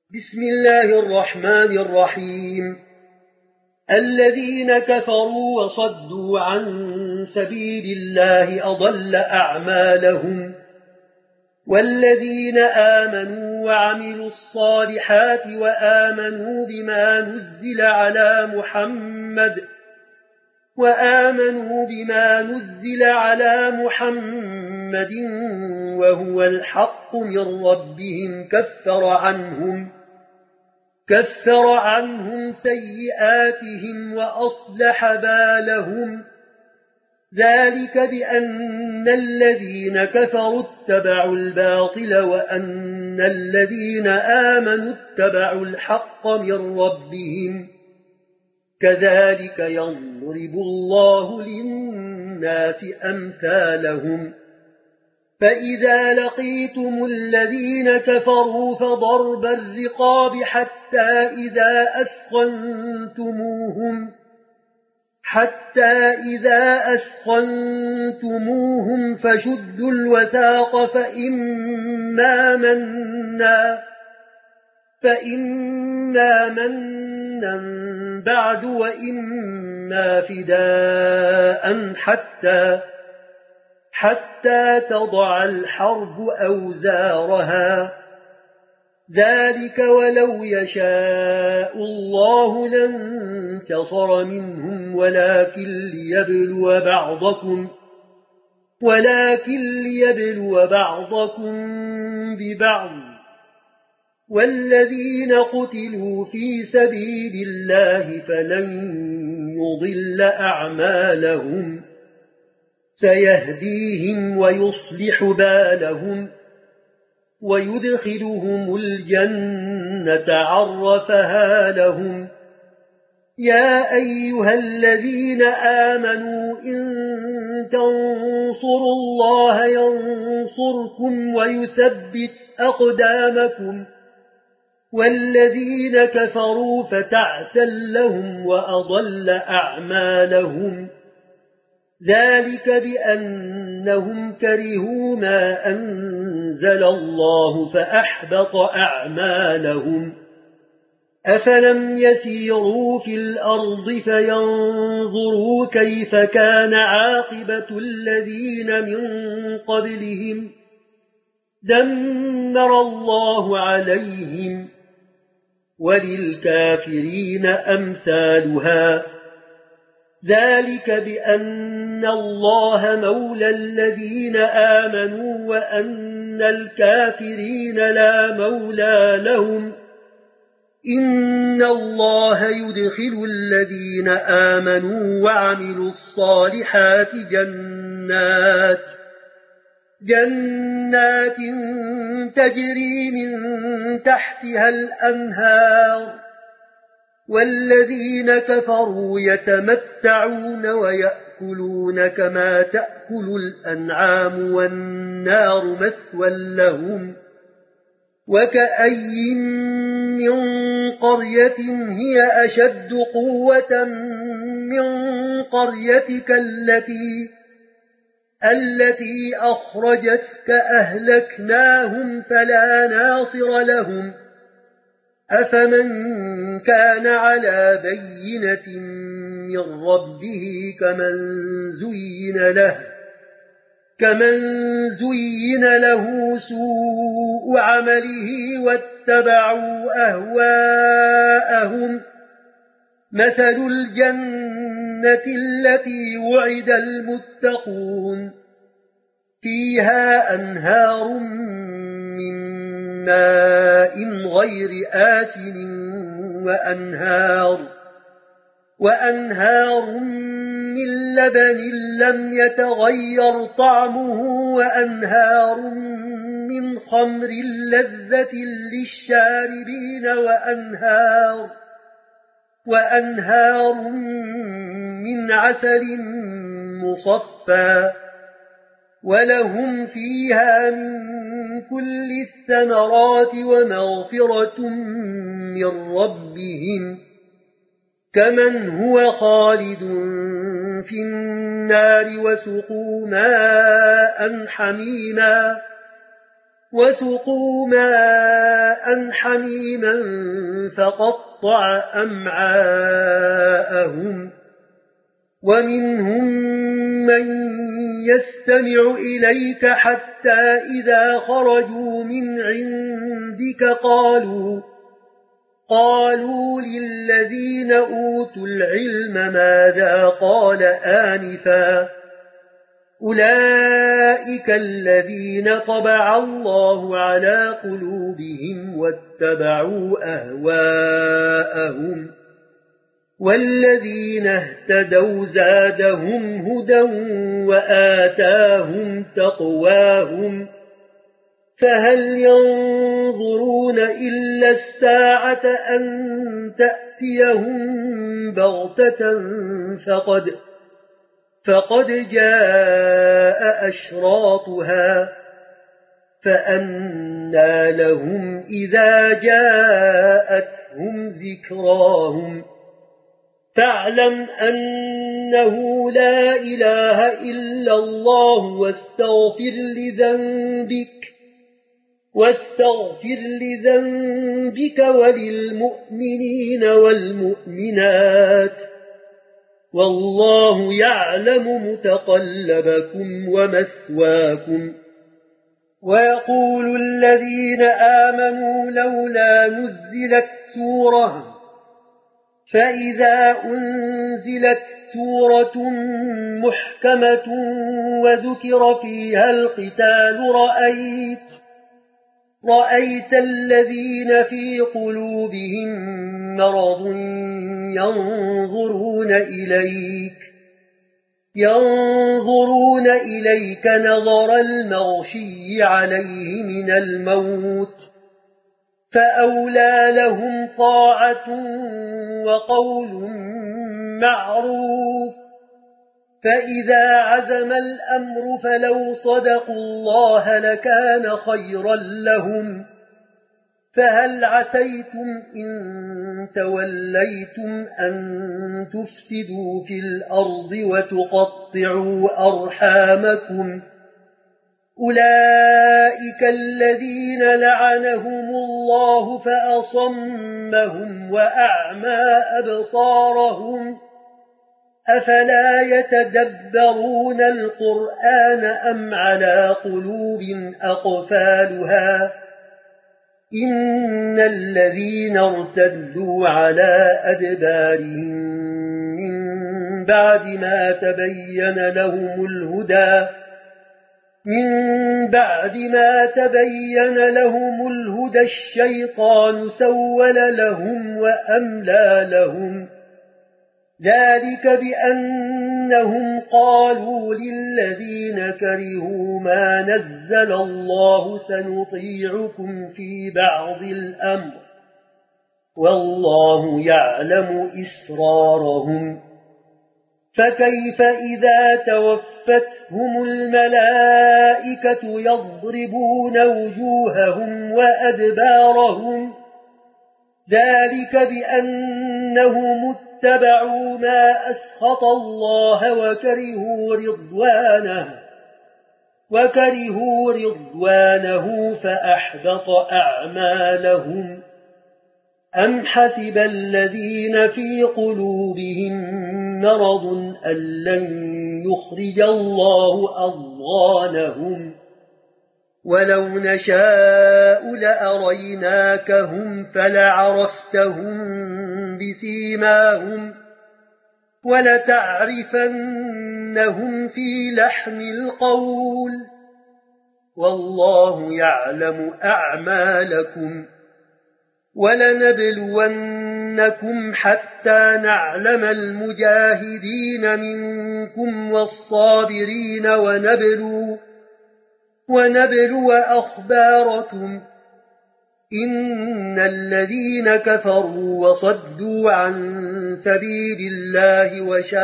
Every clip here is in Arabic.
بسم الله الرحمن الرحيم. الذين كفروا وصدوا عن سبيل الله أضل أعمالهم، والذين آمنوا وعملوا الصالحات وآمنوا بما نزل على محمد وهو الحق من ربهم كفر عنهم سيئاتهم وأصلح بالهم، ذلك بأن الذين كفروا اتبعوا الباطل وأن الذين آمنوا اتبعوا الحق من ربهم، كذلك يضرب الله للناس أمثالهم. فإذا لقيتم الذين كفروا فضرب الرقاب حتى إذا أثخنتموهم فشدوا الوثاق فإما منا بعد وإما فداء حتى تضع الحرب أوزارها، ذلك ولو يشاء الله لانتصر منهم ولكن ليبلو بعضكم ببعض، والذين قتلوا في سبيل الله فلن يضل أعمالهم، سيهديهم ويصلح بالهم ويدخلهم الجنة عرفها لهم. يا أيها الذين آمنوا إن تنصروا الله ينصركم ويثبت أقدامكم، والذين كفروا فتعسا لهم وأضل أعمالهم، ذلك بأنهم كرهوا ما أنزل الله فأحبط أعمالهم. أفلم يسيروا في الأرض فينظروا كيف كان عاقبة الذين من قبلهم، دمر الله عليهم، وللكافرين أمثالها، ذلك بأن الله مولى الذين آمنوا وأن الكافرين لا مولى لهم. إن الله يدخل الذين آمنوا وعملوا الصالحات جنات تجري من تحتها الأنهار، والذين كفروا يتمتعون ويأكلون كما تأكل الأنعام والنار مثوى لهم. وكأي من قرية هي أشد قوة من قريتك التي أخرجتك أهلكناهم فلا ناصر لهم. أفمن كان على بينة من ربه كمن زين له سوء عمله واتبعوا أهواءهم. مثل الجنة التي وعد المتقون فيها أنهار من ماء غير آسن وأنهار من لبن لم يتغير طعمه وأنهار من خمر لذة للشاربين وأنهار من عسل مصفى، ولهم فيها من كل الثمرات ومغفرة من ربهم، كمن هو خالد في النار وسقوا ماء حميما وسقوا ماء حميما فقطع أمعاءهم ومنهم من يستمع إليك حتى إذا خرجوا من عندك قالوا للذين أوتوا العلم ماذا قال آنفا أولئك الذين طبع الله على قلوبهم واتبعوا أهواءهم والذين اهتدوا زادهم هدى وآتاهم تقواهم فهل ينظرون إلا الساعة أن تأتيهم بغتة فقد جاء أشراطها فأنى لهم إذا جاءتهم ذكراهم فاعلم أنه لا إله إلا الله واستغفر لذنبك وللمؤمنين والمؤمنات والله يعلم متقلبكم ومثواكم ويقول الذين آمنوا لولا نزلت سورة فإذا أنزلت سورة محكمة وذكر فيها القتال رأيت الذين في قلوبهم مرض ينظرون إليك نظر المغشي عليه من الموت فأولى لهم طاعة وقول معروف فإذا عزم الأمر فلو صدقوا الله لكان خيرا لهم فهل عسيتم إن توليتم أن تفسدوا في الأرض وتقطعوا أرحامكم أولئك الذين لعنهم الله فأصمهم وأعمى أبصارهم أفلا يتدبرون القرآن أم على قلوب أقفالها إن الذين ارتدوا على أدبارهم من بعد ما تبين لهم الهدى الشيطان سول لهم وأملى لهم ذلك بأنهم قالوا للذين كرهوا ما نزل الله سنطيعكم في بعض الأمر والله يعلم إسرارهم فكيف إذا توفتهم الملائكة يضربون وجوههم وأدبارهم ذلك بأنهم اتبعوا ما أسخط الله وكرهوا رضوانه فأحبط أعمالهم أم حسب الذين في قلوبهم مرض أن لن يخرج الله أضغانهم ولو نشاء لأريناكهم فلعرفتهم بسيماهم ولتعرفنهم في لحن القول والله يعلم أعمالكم ولنبلونكم حتى نعلم المجاهدين منكم والصابرين ونبلو أخباركم إن الذين كفروا وصدوا عن سبيل الله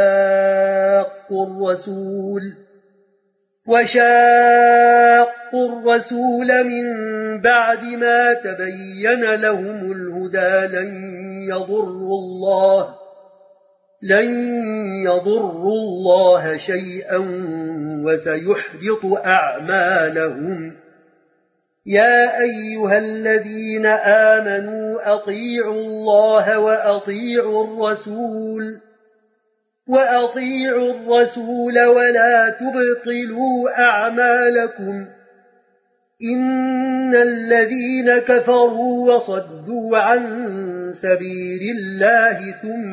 وشاقوا الرسول من بعد ما تبين لهم الهدى لن يضروا الله شيئا وسيحبط أعمالهم يا أيها الذين آمنوا أطيعوا الله وأطيعوا الرسول ولا تبطلوا أعمالكم إن الذين كفروا وصدوا عن سبيل الله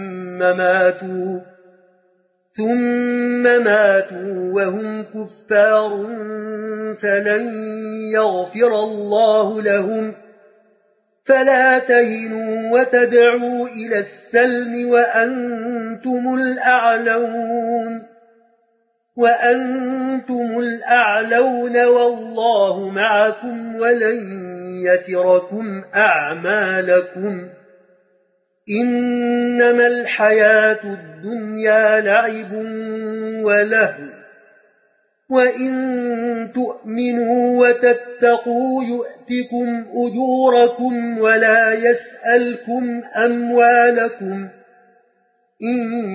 ثم ماتوا وهم كفار فلن يغفر الله لهم فلا تهنوا وتدعوا إلى السلم وأنتم الأعلون والله معكم ولن يتركم أعمالكم إنما الحياة الدنيا لعب ولهو وإن تؤمنوا وتتقوا يؤتكم أجوركم ولا يسألكم أموالكم إن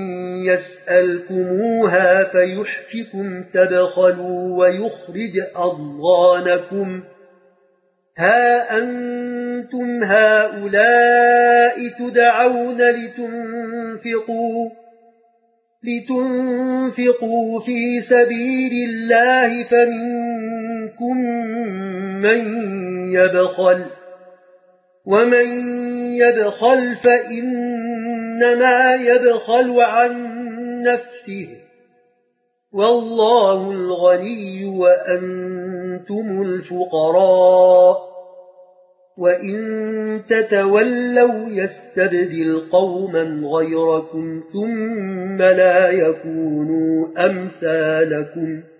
يسألكموها فيحفكم تبخلوا ويخرج أضغانكم ها أنتم هؤلاء تدعون لتنفقوا في سبيل الله فمنكم من يبخل ومن يبخل فإنما يبخل عن نفسه والله الغني وأنتم الفقراء وإن تتولوا يستبدل قوما غيركم ثم لا يكونوا أمثالكم